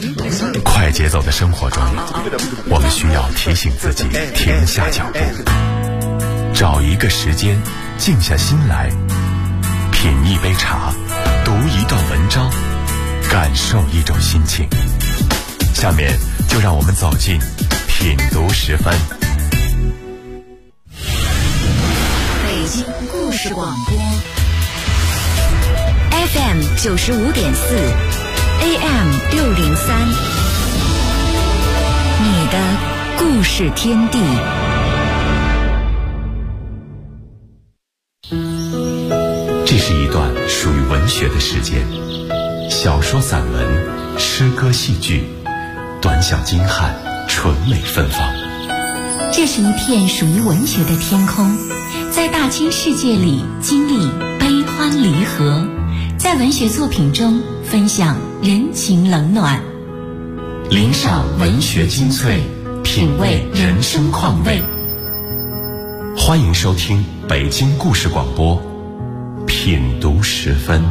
快节奏的生活中，我们需要提醒自己停下脚步，找一个时间静下心来，品一杯茶，读一段文章，感受一种心情。下面就让我们走进品读10分。 北京故事广播 FM 95.4 AM 603，你的故事天地。 这是一段属于文学的时间，小说、散文、诗歌、戏剧，短小精悍，纯美芬芳。 这是一片属于文学的天空，在大千世界里经历悲欢离合，在文学作品中分享人情冷暖， 聆赏文学精粹，品味人生况味。欢迎收听北京故事广播品读10分。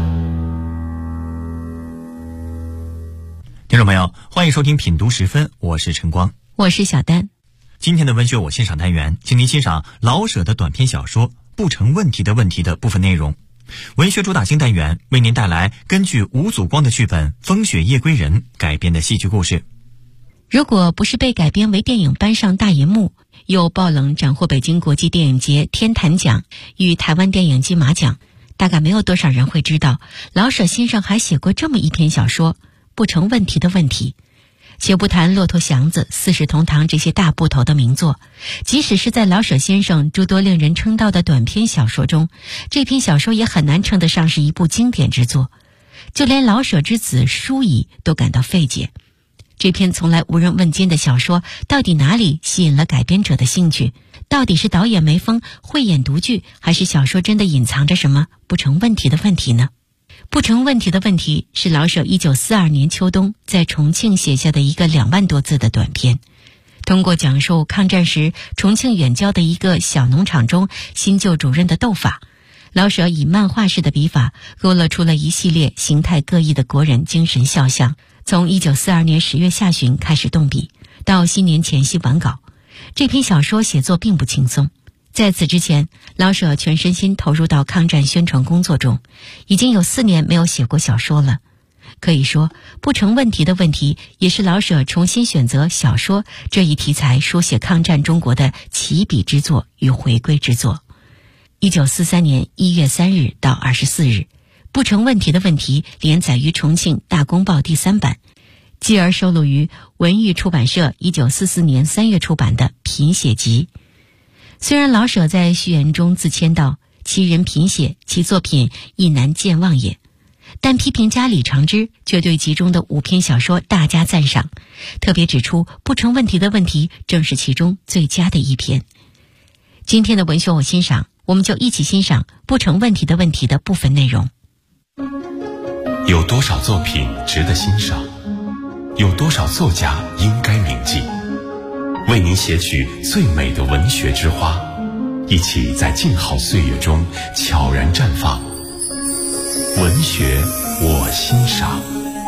听众朋友，欢迎收听品读10分，我是陈光， 我是小丹。 今天的文学我欣赏单元，请您欣赏老舍的短篇小说《不成问题的问题》的部分内容。文学主打新单元为您带来根据吴祖光的剧本《风雪夜归人》改编的戏剧故事。 如果不是被改编为电影搬上大银幕，又爆冷斩获北京国际电影节天坛奖与台湾电影金马奖，大概没有多少人会知道老舍先生还写过这么一篇小说《不成问题的问题》。且不谈《骆驼祥子》《四世同堂》这些大部头的名作，即使是在老舍先生诸多令人称道的短篇小说中，这篇小说也很难称得上是一部经典之作，就连老舍之子舒乙都感到费解。这篇从来无人问津的小说，到底哪里吸引了改编者的兴趣？到底是导演没疯，慧眼独具，还是小说真的隐藏着什么不成问题的问题呢？不成问题的问题是老舍1942年秋冬在重庆写下的一个2万多字的短篇，通过讲述抗战时重庆远郊的一个小农场中新旧主任的斗法，老舍以漫画式的笔法勾勒出了一系列形态各异的国人精神肖像。从1942年10月下旬开始动笔，到新年前夕完稿，这篇小说写作并不轻松。在此之前，老舍全身心投入到抗战宣传工作中，已经有4年没有写过小说了。可以说，不成问题的问题也是老舍重新选择小说这一题材书写抗战中国的起笔之作与回归之作。1943年1月3日到24日，不成问题的问题连载于重庆大公报第3版，继而收录于文艺出版社1944年3月出版的贫血集。虽然老舍在序言中自谦道其人贫血，其作品亦难健忘也，但批评家李长之却对其中的5篇小说大加赞赏，特别指出不成问题的问题正是其中最佳的一篇。今天的文学我欣赏，我们就一起欣赏不成问题的问题的部分内容。 有多少作品值得欣赏？有多少作家应该铭记？为您写取最美的文学之花，一起在静好岁月中悄然绽放。文学我欣赏。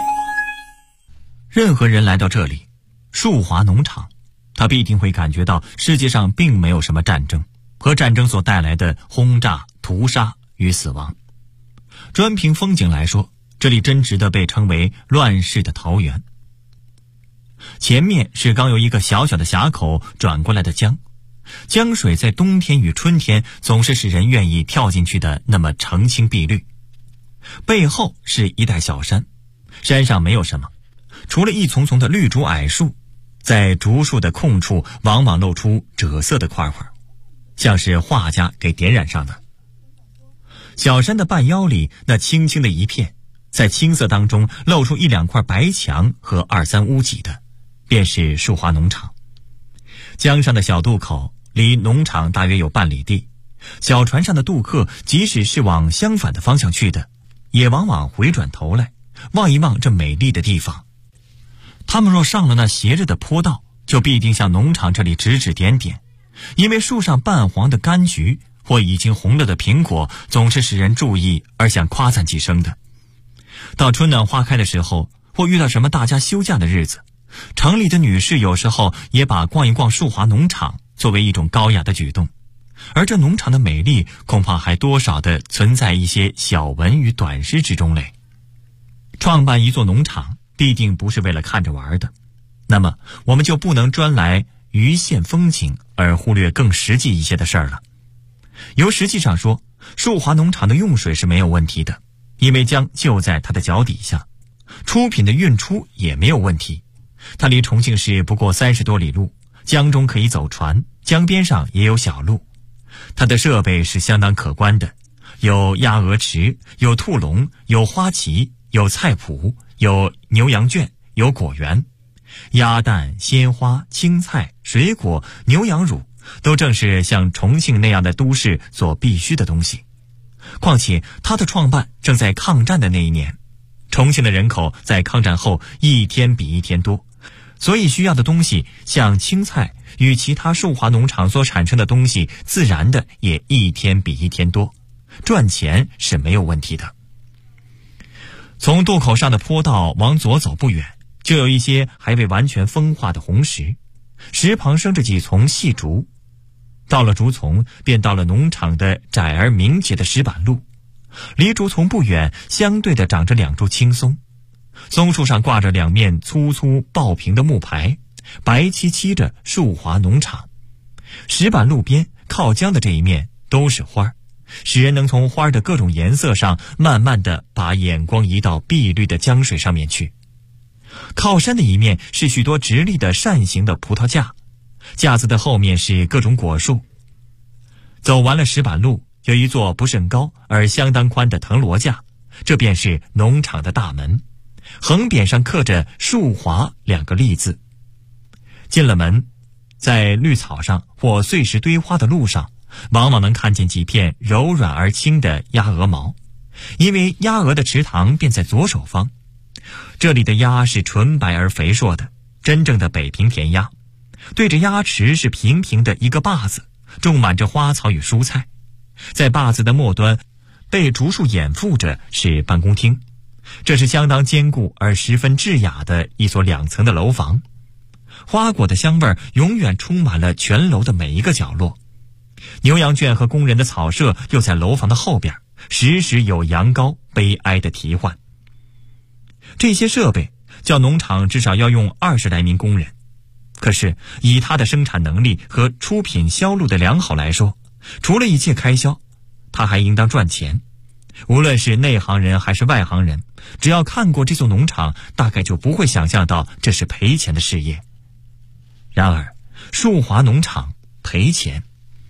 任何人来到这里，树华农场，他必定会感觉到世界上并没有什么战争和战争所带来的轰炸、屠杀与死亡。专凭风景来说，这里真值得被称为乱世的桃源。前面是刚由一个小小的峡口转过来的江，江水在冬天与春天总是使人愿意跳进去的那么澄清碧绿。背后是一带小山，山上没有什么，除了一丛丛的绿竹矮树，在竹树的空处往往露出赭色的块块，像是画家给点染上的。小山的半腰里那青青的一片，在青色当中露出1、2块白墙和2、3屋脊的，便是树华农场。江上的小渡口离农场大约有半里地，小船上的渡客即使是往相反的方向去的，也往往回转头来望一望这美丽的地方。他们若上了那斜着的坡道，就必定向农场这里指指点点，因为树上半黄的柑橘或已经红了的苹果总是使人注意而想夸赞几声的。到春暖花开的时候， 或遇到什么大家休假的日子，城里的女士有时候也把逛一逛树华农场作为一种高雅的举动，而这农场的美丽恐怕还多少的存在一些小文与短诗之中嘞。创办一座农场必定不是为了看着玩的，那么我们就不能专来鱼线风情而忽略更实际一些的事儿了。由实际上说，树华农场的用水是没有问题的，因为江就在它的脚底下，出品的运出也没有问题。它离重庆市不过30多里路，江中可以走船，江边上也有小路。它的设备是相当可观的，有鸭鹅池，有兔笼，有花旗，有菜圃，有牛羊圈，有果园。鸭蛋、鲜花、青菜、水果、牛羊乳都正是像重庆那样的都市所必须的东西。况且它的创办正在抗战的那一年，重庆的人口在抗战后一天比一天多，所以需要的东西像青菜与其他树华农场所产生的东西自然的也一天比一天多，赚钱是没有问题的。从渡口上的坡道往左走不远，就有一些还未完全风化的红石，石旁生着几丛细竹。到了竹丛，便到了农场的窄而明洁的石板路。离竹丛不远，相对的长着2株青松，松树上挂着2面粗粗爆平的木牌，白漆漆着树华农场。石板路边靠江的这一面都是花，使人能从花的各种颜色上慢慢的把眼光移到碧绿的江水上面去。靠山的一面是许多直立的扇形的葡萄架，架子的后面是各种果树。走完了石板路，有一座不甚高而相当宽的藤萝架，这便是农场的大门，横匾上刻着树华2个立字。进了门，在绿草上或碎石堆花的路上，往往能看见几片柔软而轻的鸭鹅毛，因为鸭鹅的池塘便在左手方。这里的鸭是纯白而肥硕的，真正的北平田鸭。对着鸭池是平平的一个坝子，种满着花草与蔬菜。在坝子的末端被竹树掩覆着是办公厅，这是相当坚固而十分致雅的一所2层的楼房。花果的香味永远充满了全楼的每一个角落。牛羊圈和工人的草舍又在楼房的后边，时时有羊羔悲哀的啼唤。这些设备叫农场至少要用20来名工人，可是以它的生产能力和出品销路的良好来说，除了一切开销，它还应当赚钱。无论是内行人还是外行人，只要看过这座农场，大概就不会想象到这是赔钱的事业。然而树华农场赔钱，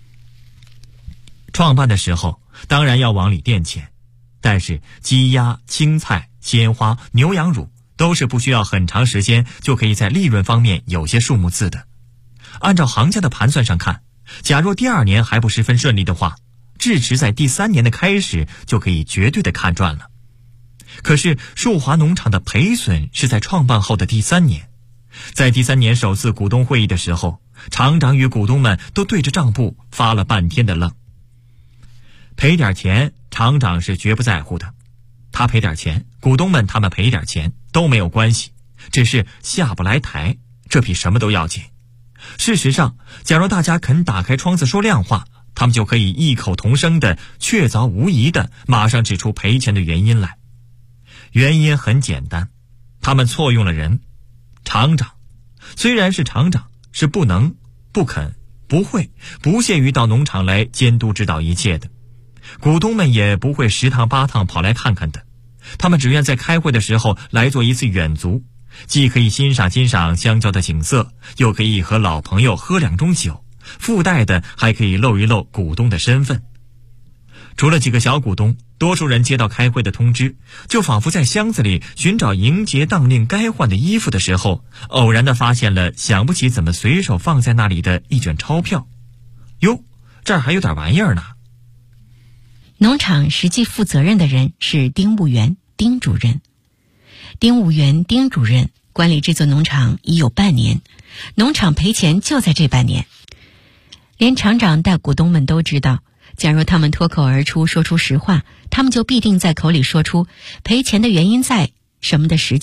创办的时候当然要往里垫钱，但是鸡鸭、青菜、鲜花、牛羊乳都是不需要很长时间就可以在利润方面有些数目字的。按照行家的盘算上看，假若第2年还不十分顺利的话，至迟在第3年的开始就可以绝对的看赚了。可是树华农场的赔损是在创办后的第3年。在第3年首次股东会议的时候，厂长与股东们都对着账簿发了半天的愣。赔点钱，厂长是绝不在乎的，他赔点钱，股东们他们赔点钱都没有关系，只是下不来台，这比什么都要紧。事实上，假如大家肯打开窗子说亮话，他们就可以异口同声的、确凿无疑的马上指出赔钱的原因来。原因很简单，他们错用了人。厂长虽然是厂长，是不能、不肯、不会、不屑于到农场来监督指导一切的。股东们也不会10趟8趟跑来看看的，他们只愿在开会的时候来做一次远足，既可以欣赏相交的景色，又可以和老朋友喝2盅酒，附带的还可以露一露股东的身份。除了几个小股东，多数人接到开会的通知，就仿佛在箱子里寻找迎接当令该换的衣服的时候，偶然地发现了想不起怎么随手放在那里的一卷钞票。哟，这儿还有点玩意儿呢。 农场实际负责任的人是丁务员、丁主任。丁务员、丁主任管理这座农场已有半年，农场赔钱就在这半年。连厂长带股东们都知道，假如他们脱口而出说出实话，他们就必定在口里说出赔钱的原因在什么的时节，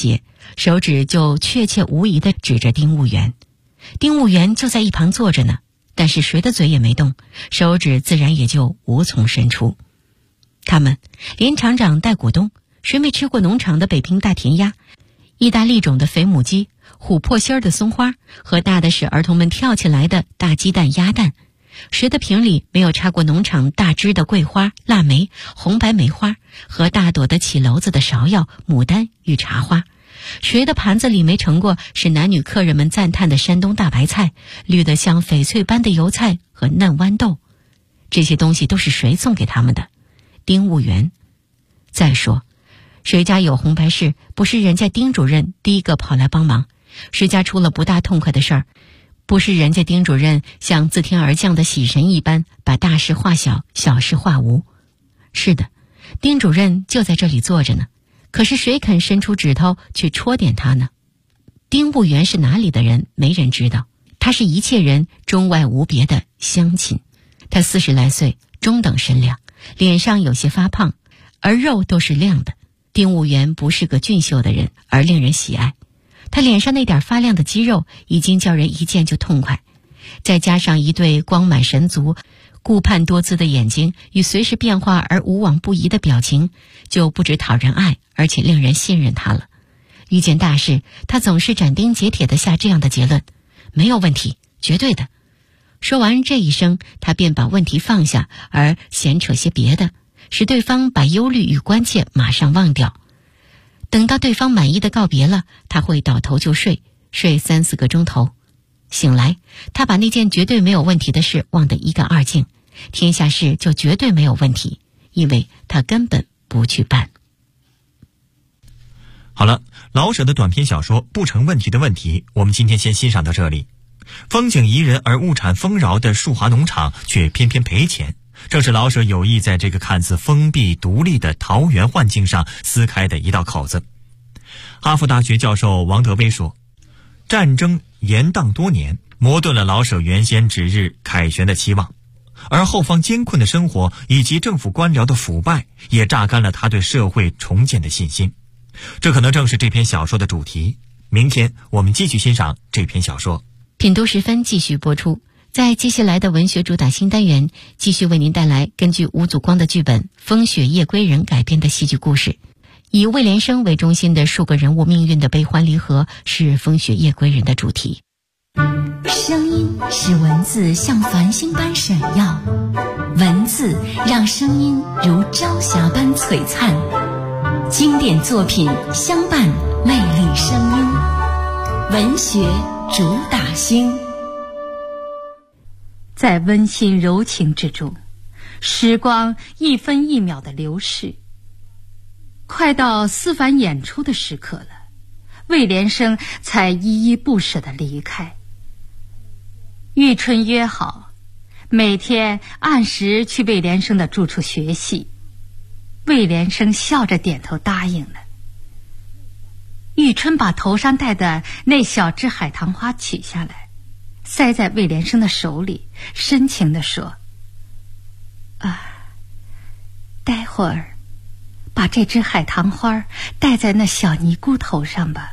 手指就确切无疑地指着丁务员。丁务员就在一旁坐着呢，但是谁的嘴也没动，手指自然也就无从伸出。他们连厂长带股东，谁没吃过农场的北平大田鸭、意大利种的肥母鸡、琥珀心儿的松花和大的使儿童们跳起来的大鸡蛋鸭蛋？谁的瓶里没有插过农场大枝的桂花、腊梅、红白梅花和大朵的起篓子的芍药、牡丹与茶花？谁的盘子里没盛过是男女客人们赞叹的山东大白菜、绿得像翡翠般的油菜和嫩豌豆？这些东西都是谁送给他们的？丁务员。再说，谁家有红白事，不是人家丁主任第一个跑来帮忙？谁家出了不大痛快的事儿，不是人家丁主任像自天而降的喜神一般，把大事化小，小事化无？是的，丁主任就在这里坐着呢，可是谁肯伸出指头去戳点他呢？丁务员是哪里的人，没人知道。他是一切人中外无别的乡亲。他40来岁，中等身量，脸上有些发胖，而肉都是亮的。丁务员不是个俊秀的人，而令人喜爱。他脸上那点发亮的肌肉已经叫人一见就痛快，再加上一对光满神足、顾盼多姿的眼睛与随时变化而无往不移的表情，就不止讨人爱，而且令人信任他了。遇见大事，他总是斩钉截铁地下这样的结论：没有问题，绝对的。说完这一声，他便把问题放下，而闲扯些别的，使对方把忧虑与关切马上忘掉。等到对方满意的告别了，他会倒头就睡3、4个钟头。醒来，他把那件绝对没有问题的事忘得一干二净，天下事就绝对没有问题，因为他根本不去办。 好了，老舍的短篇小说《不成问题的问题》，我们今天先欣赏到这里。风景宜人而物产丰饶的树华农场却偏偏赔钱，正是老舍有意在这个看似封闭独立的桃源幻境上撕开的一道口子。哈佛大学教授王德威说，战争延宕多年，磨钝了老舍原先指日凯旋的期望，而后方艰困的生活以及政府官僚的腐败也榨干了他对社会重建的信心。这可能正是这篇小说的主题。明天我们继续欣赏这篇小说。 品读时分继续播出。在接下来的文学主打新单元，继续为您带来根据吴祖光的剧本《风雪夜归人》改编的戏剧故事。以魏连生为中心的数个人物命运的悲欢离合，是《风雪夜归人》的主题。 声音使文字像繁星般闪耀，文字让声音如朝霞般璀璨。经典作品相伴，魅力声音，文学主打星。在温馨柔情之中，时光一分一秒的流逝。快到思凡演出的时刻了，魏连生才依依不舍地离开。玉春约好每天按时去魏连生的住处学习，魏连生笑着点头答应了。玉春把头上戴的那小枝海棠花取下来，塞在魏连生的手里，深情地说：待会儿把这只海棠花戴在那小尼姑头上吧。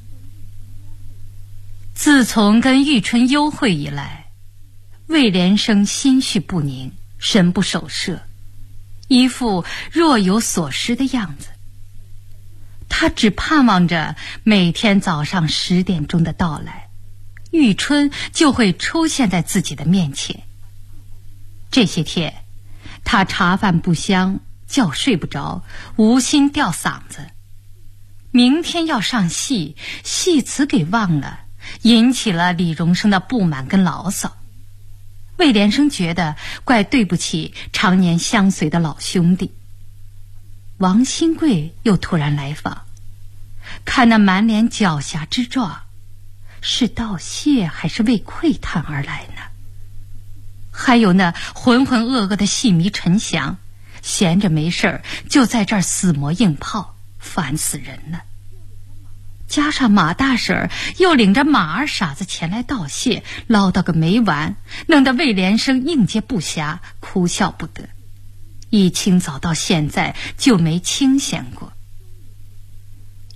自从跟玉春幽会以来，魏连生心绪不宁，神不守舍，一副若有所失的样子。他只盼望着每天早上10点钟的到来，玉春就会出现在自己的面前。这些天他茶饭不香，觉睡不着，无心吊嗓子。明天要上戏，戏词给忘了，引起了李荣生的不满跟牢骚。魏连生觉得怪对不起常年相随的老兄弟。王新贵又突然来访，看那满脸狡黠之状，是道谢还是为窥探而来呢？还有那浑浑噩噩的戏迷陈翔，闲着没事儿就在这儿死磨硬泡，烦死人了。加上马大婶又领着马二傻子前来道谢，唠叨个没完，弄得魏连生应接不暇，哭笑不得。一清早到现在就没清闲过。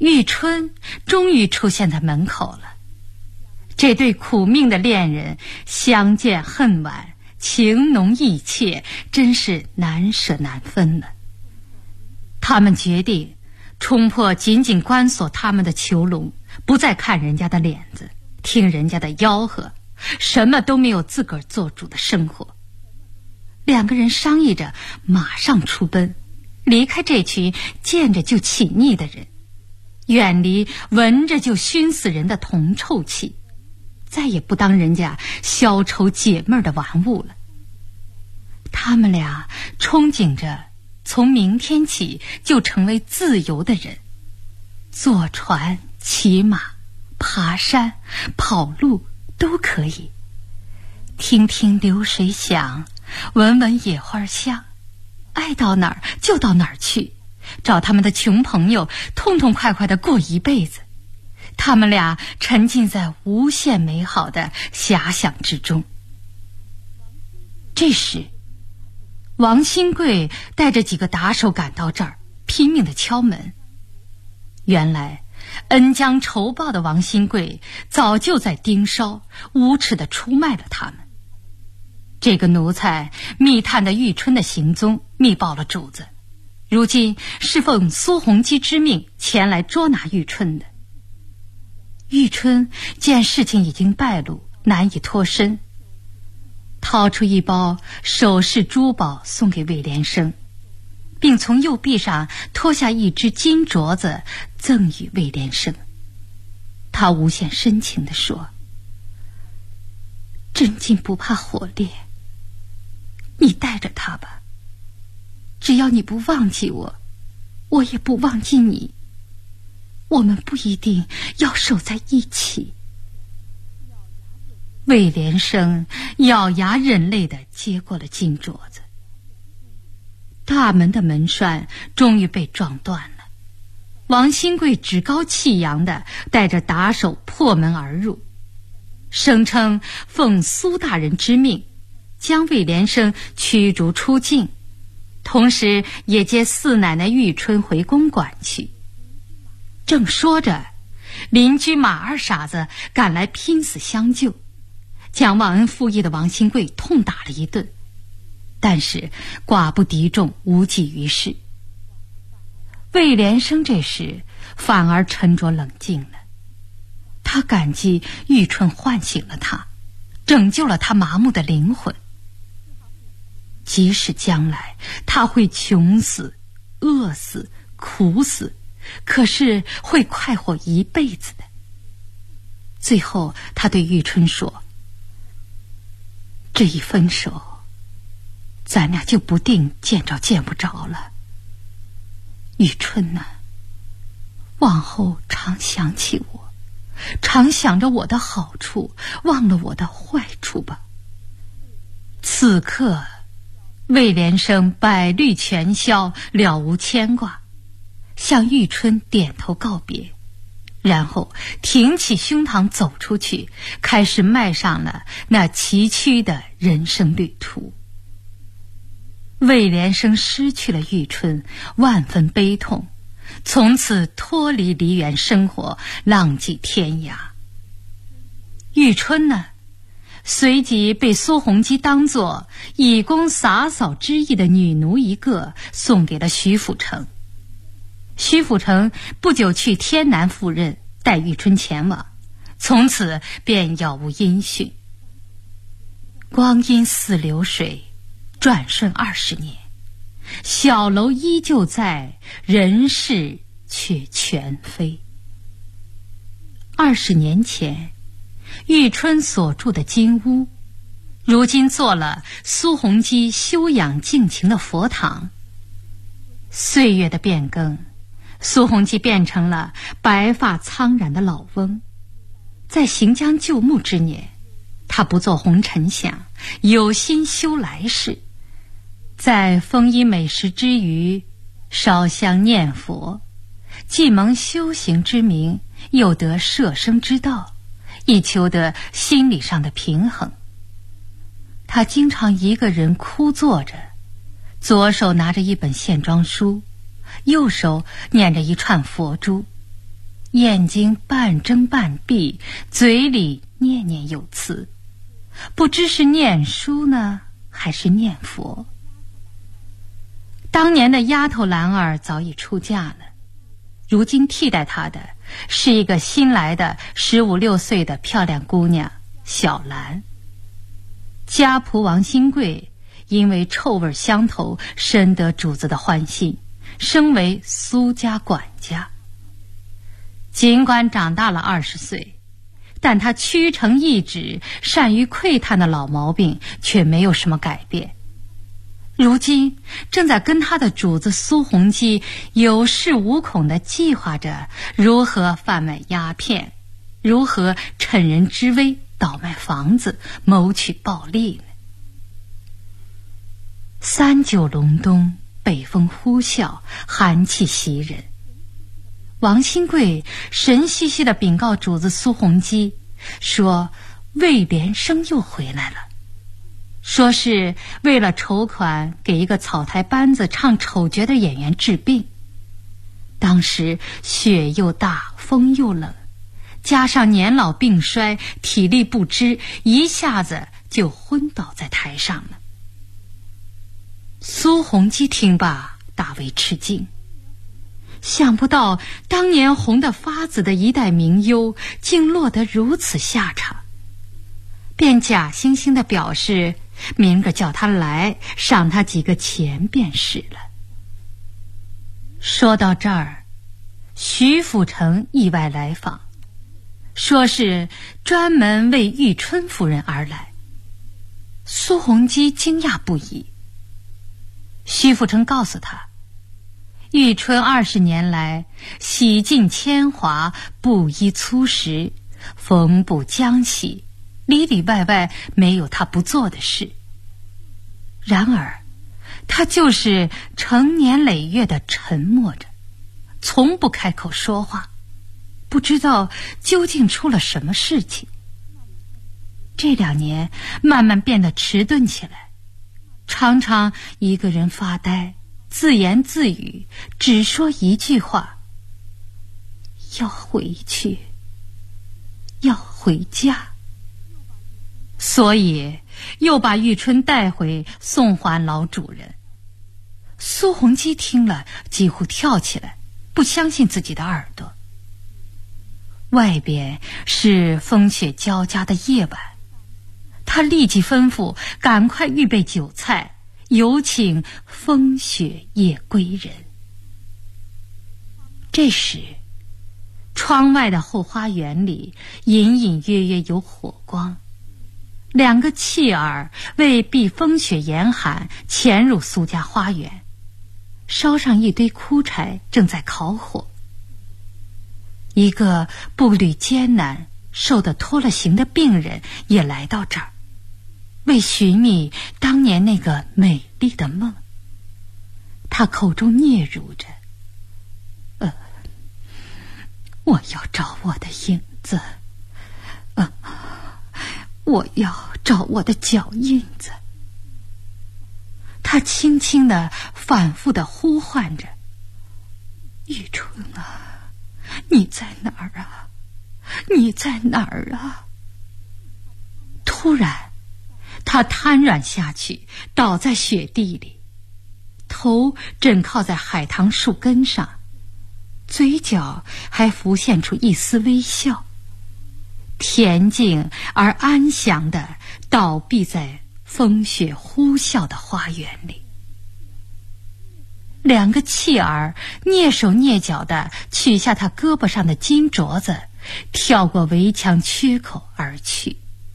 玉春终于出现在门口了。这对苦命的恋人相见恨晚，情浓意切，真是难舍难分了。他们决定冲破紧紧关锁他们的囚笼，不再看人家的脸子，听人家的吆喝，什么都没有自个儿做主的生活。两个人商议着马上出奔，离开这群见着就起腻的人，远离闻着就熏死人的铜臭气，再也不当人家消愁解闷的玩物了。他们俩憧憬着从明天起就成为自由的人，坐船、骑马、爬山、跑路都可以，听听流水响，闻闻野花香，爱到哪儿就到哪儿去，找他们的穷朋友，痛痛快快地过一辈子。他们俩沉浸在无限美好的遐想之中。这时王新贵带着几个打手赶到这儿，拼命地敲门。原来恩将仇报的王新贵早就在盯梢，无耻地出卖了他们。这个奴才密探的玉春的行踪，密报了主子，如今是奉苏弘基之命前来捉拿玉春的。玉春见事情已经败露，难以脱身，掏出一包首饰珠宝送给魏连生，并从右臂上脱下一只金镯子赠与魏连生。他无限深情地说：真金不怕火炼，你带着它吧，只要你不忘记我，我也不忘记你，我们不一定要守在一起。魏连生咬牙忍泪地接过了金镯子。大门的门栓终于被撞断了，王新贵趾高气扬地带着打手破门而入，声称奉苏大人之命将魏连生驱逐出境，同时也接四奶奶玉春回公馆去。正说着，邻居马二傻子赶来拼死相救，将忘恩负义的王新贵痛打了一顿，但是寡不敌众，无济于事。魏连生这时反而沉着冷静了，他感激玉春唤醒了他，拯救了他麻木的灵魂。即使将来他会穷死、饿死、苦死，可是会快活一辈子的。最后他对玉春说：这一分手，咱俩就不定见着见不着了。玉春呐，往后常想起我，常想着我的好处，忘了我的坏处吧。此刻魏连生百虑全消，了无牵挂，向玉春点头告别，然后挺起胸膛走出去，开始迈上了那崎岖的人生旅途。魏连生失去了玉春，万分悲痛，从此脱离梨园生活，浪迹天涯。玉春呢，随即被苏弘基当作以供洒扫之意的女奴一个送给了徐辅成。徐辅成不久去天南赴任，带玉春前往，从此便杳无音讯。光阴似流水，转瞬20年，小楼依旧在，人事却全非。20年前玉春所住的金屋，如今做了苏弘基修养静情的佛堂。岁月的变更，苏弘基变成了白发苍然的老翁。在行将就木之年，他不做红尘想，有心修来世，在丰衣美食之余烧香念佛，既蒙修行之名，又得摄生之道，以求得心理上的平衡。他经常一个人枯坐着，左手拿着一本线装书，右手捻着一串佛珠， 眼睛半睁半闭，嘴里念念有词，不知是念书呢，还是念佛。当年的丫头兰儿早已出嫁了，如今替代她的是一个新来的15、16岁的漂亮姑娘小兰。家仆王新贵因为臭味相投，深得主子的欢心，升为苏家管家。尽管长大了20岁，但他屈诚意志、善于窥探的老毛病却没有什么改变。如今正在跟他的主子苏洪基有恃无恐地计划着如何贩卖鸦片，如何趁人之危倒卖房子，谋取暴利呢。3九隆冬，北风呼啸，寒气袭人。王新贵神兮兮地禀告主子苏洪基，说魏连生又回来了，说是为了筹款给一个草台班子唱丑角的演员治病。当时雪又大，风又冷，加上年老病衰，体力不支，一下子就昏倒在台上了。苏洪基听罢大为吃惊，想不到当年红得发紫的一代名优竟落得如此下场，便假惺惺地表示明个叫他来，赏他几个钱便是了。说到这儿，徐辅成意外来访，说是专门为玉春夫人而来。苏洪基惊讶不已。徐辅成告诉他，玉春20年来洗尽铅华，布衣粗食，缝补浆洗，里里外外没有他不做的事。然而他就是成年累月的沉默着，从不开口说话，不知道究竟出了什么事情。这2年慢慢变得迟钝起来，常常一个人发呆，自言自语，只说一句话：要回去，要回家。所以又把玉春带回送还老主人。苏洪基听了几乎跳起来，不相信自己的耳朵。外边是风雪交加的夜晚，他立即吩咐赶快预备酒菜，有请风雪夜归人。这时窗外的后花园里隐隐约约有火光，2个弃儿为避风雪严寒，潜入苏家花园，烧上一堆枯柴，正在烤火。一个步履艰难、瘦得脱了形的病人也来到这儿，为寻觅当年那个美丽的梦。他口中嗫嚅着：我要找我的影子，我要找我的脚印子。他轻轻地反复地呼唤着：玉春啊，你在哪儿啊？你在哪儿啊？突然他瘫软下去，倒在雪地里，头枕靠在海棠树根上，嘴角还浮现出一丝微笑，恬静而安详地倒闭在风雪呼啸的花园里。2个弃儿蹑手蹑脚地取下他胳膊上的金镯子，跳过围墙缺口而去。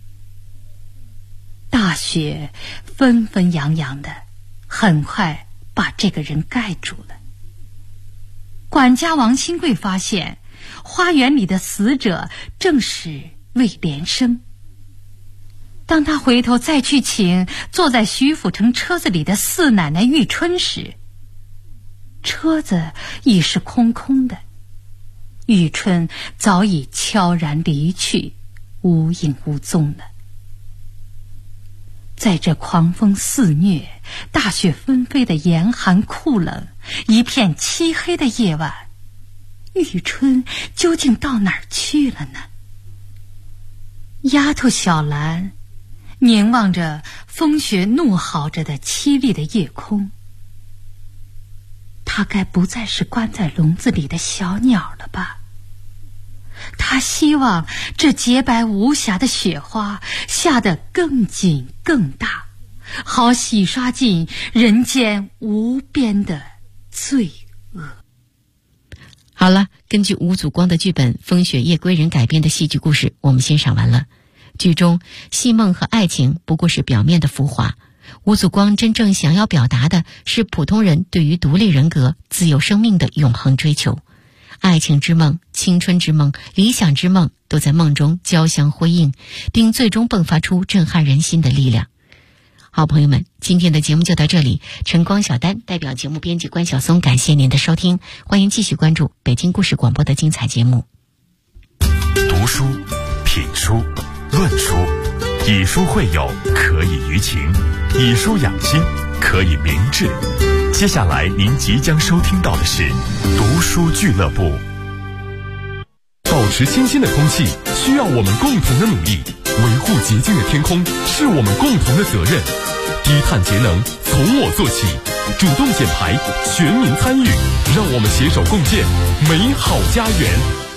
大雪纷纷扬扬的，很快把这个人盖住了。管家王新贵发现花园里的死者正是魏连生。当他回头再去请坐在徐辅成车子里的四奶奶玉春时，车子已是空空的，玉春早已悄然离去，无影无踪了。在这狂风肆虐、大雪纷飞的严寒酷冷、一片漆黑的夜晚， 玉春究竟到哪儿去了呢？丫头小兰凝望着风雪怒嚎着的凄厉的夜空，她该不再是关在笼子里的小鸟了吧？她希望这洁白无瑕的雪花下得更紧更大，好洗刷尽人间无边的罪恶。 好了，根据吴祖光的剧本《风雪夜归人》改编的戏剧故事，我们欣赏完了。剧中戏梦和爱情不过是表面的浮华，吴祖光真正想要表达的是普通人对于独立人格、自由生命的永恒追求。爱情之梦、青春之梦、理想之梦都在梦中交相辉映，并最终迸发出震撼人心的力量。好朋友们，今天的节目就到这里。晨光小丹代表节目编辑关晓松，感谢您的收听，欢迎继续关注北京故事广播的精彩节目。 读书、品书、论书，以书会友，可以娱情；以书养心，可以明志。接下来您即将收听到的是读书俱乐部。 保持清新的空气需要我们共同的努力，维护洁净的天空是我们共同的责任。低碳节能从我做起，主动减排，全民参与，让我们携手共建美好家园。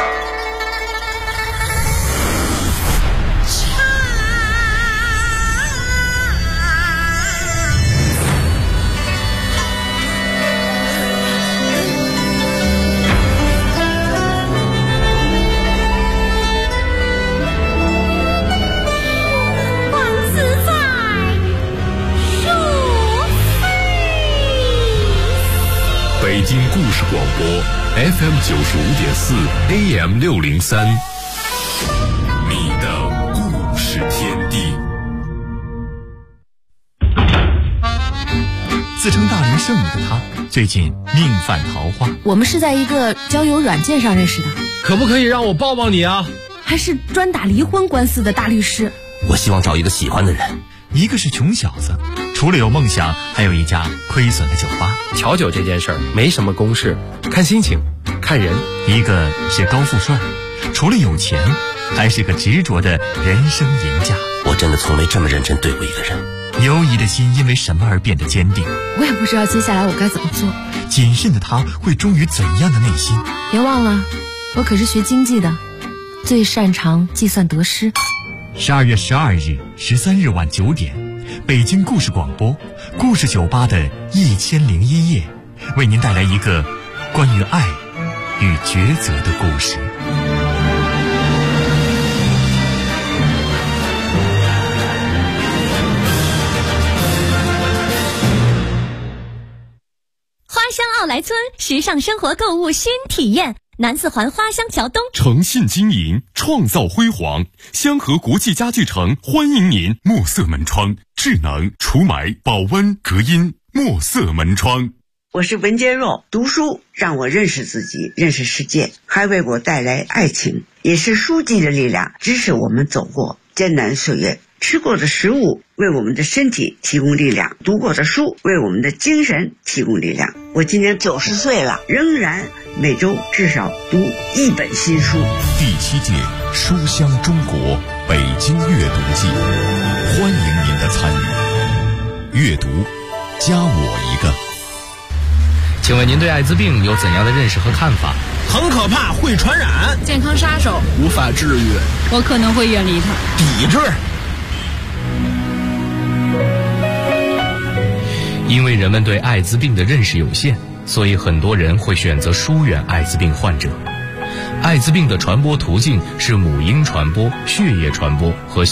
北京故事广播 FM 95.4 AM 603，你的故事天地。 自称大龄剩女的她，最近命犯桃花。 我们是在一个交友软件上认识的。 可不可以让我抱抱你啊？ 还是专打离婚官司的大律师。 我希望找一个喜欢的人。 一个是穷小子，除了有梦想，还有一家亏损的酒吧。 调酒这件事儿没什么公式，看心情，看人。 一个是高富帅，除了有钱，还是个执着的人生赢家。 我真的从没这么认真对过一个人。 犹疑的心因为什么而变得坚定？ 我也不知道接下来我该怎么做。 谨慎的他会忠于怎样的内心？ 别忘了，我可是学经济的，最擅长计算得失。 12月12日、13日晚9点，北京故事广播故事酒吧的1001夜，为您带来一个关于爱与抉择的故事。 花乡奥莱村时尚生活购物新体验，南四环花乡桥东， 诚信经营，创造辉煌。香河国际家具城欢迎您。墨色门窗，智能除霾、保温、隔音。墨色门窗。 我是文坚若，读书让我认识自己，认识世界，还为我带来爱情，也是书籍的力量，支持我们走过艰难岁月。吃过的食物为我们的身体提供力量，读过的书为我们的精神提供力量。我今年90岁了，仍然每周至少读1本新书。 第7届书香中国北京阅读季，欢迎您的参与。阅读，加我一个。 请问您对艾滋病有怎样的认识和看法？ 很可怕，会传染， 健康杀手， 无法治愈。 我可能会远离它。 抵制。 因为人们对艾滋病的认识有限，所以很多人会选择疏远艾滋病患者。艾滋病的传播途径是母婴传播、血液传播和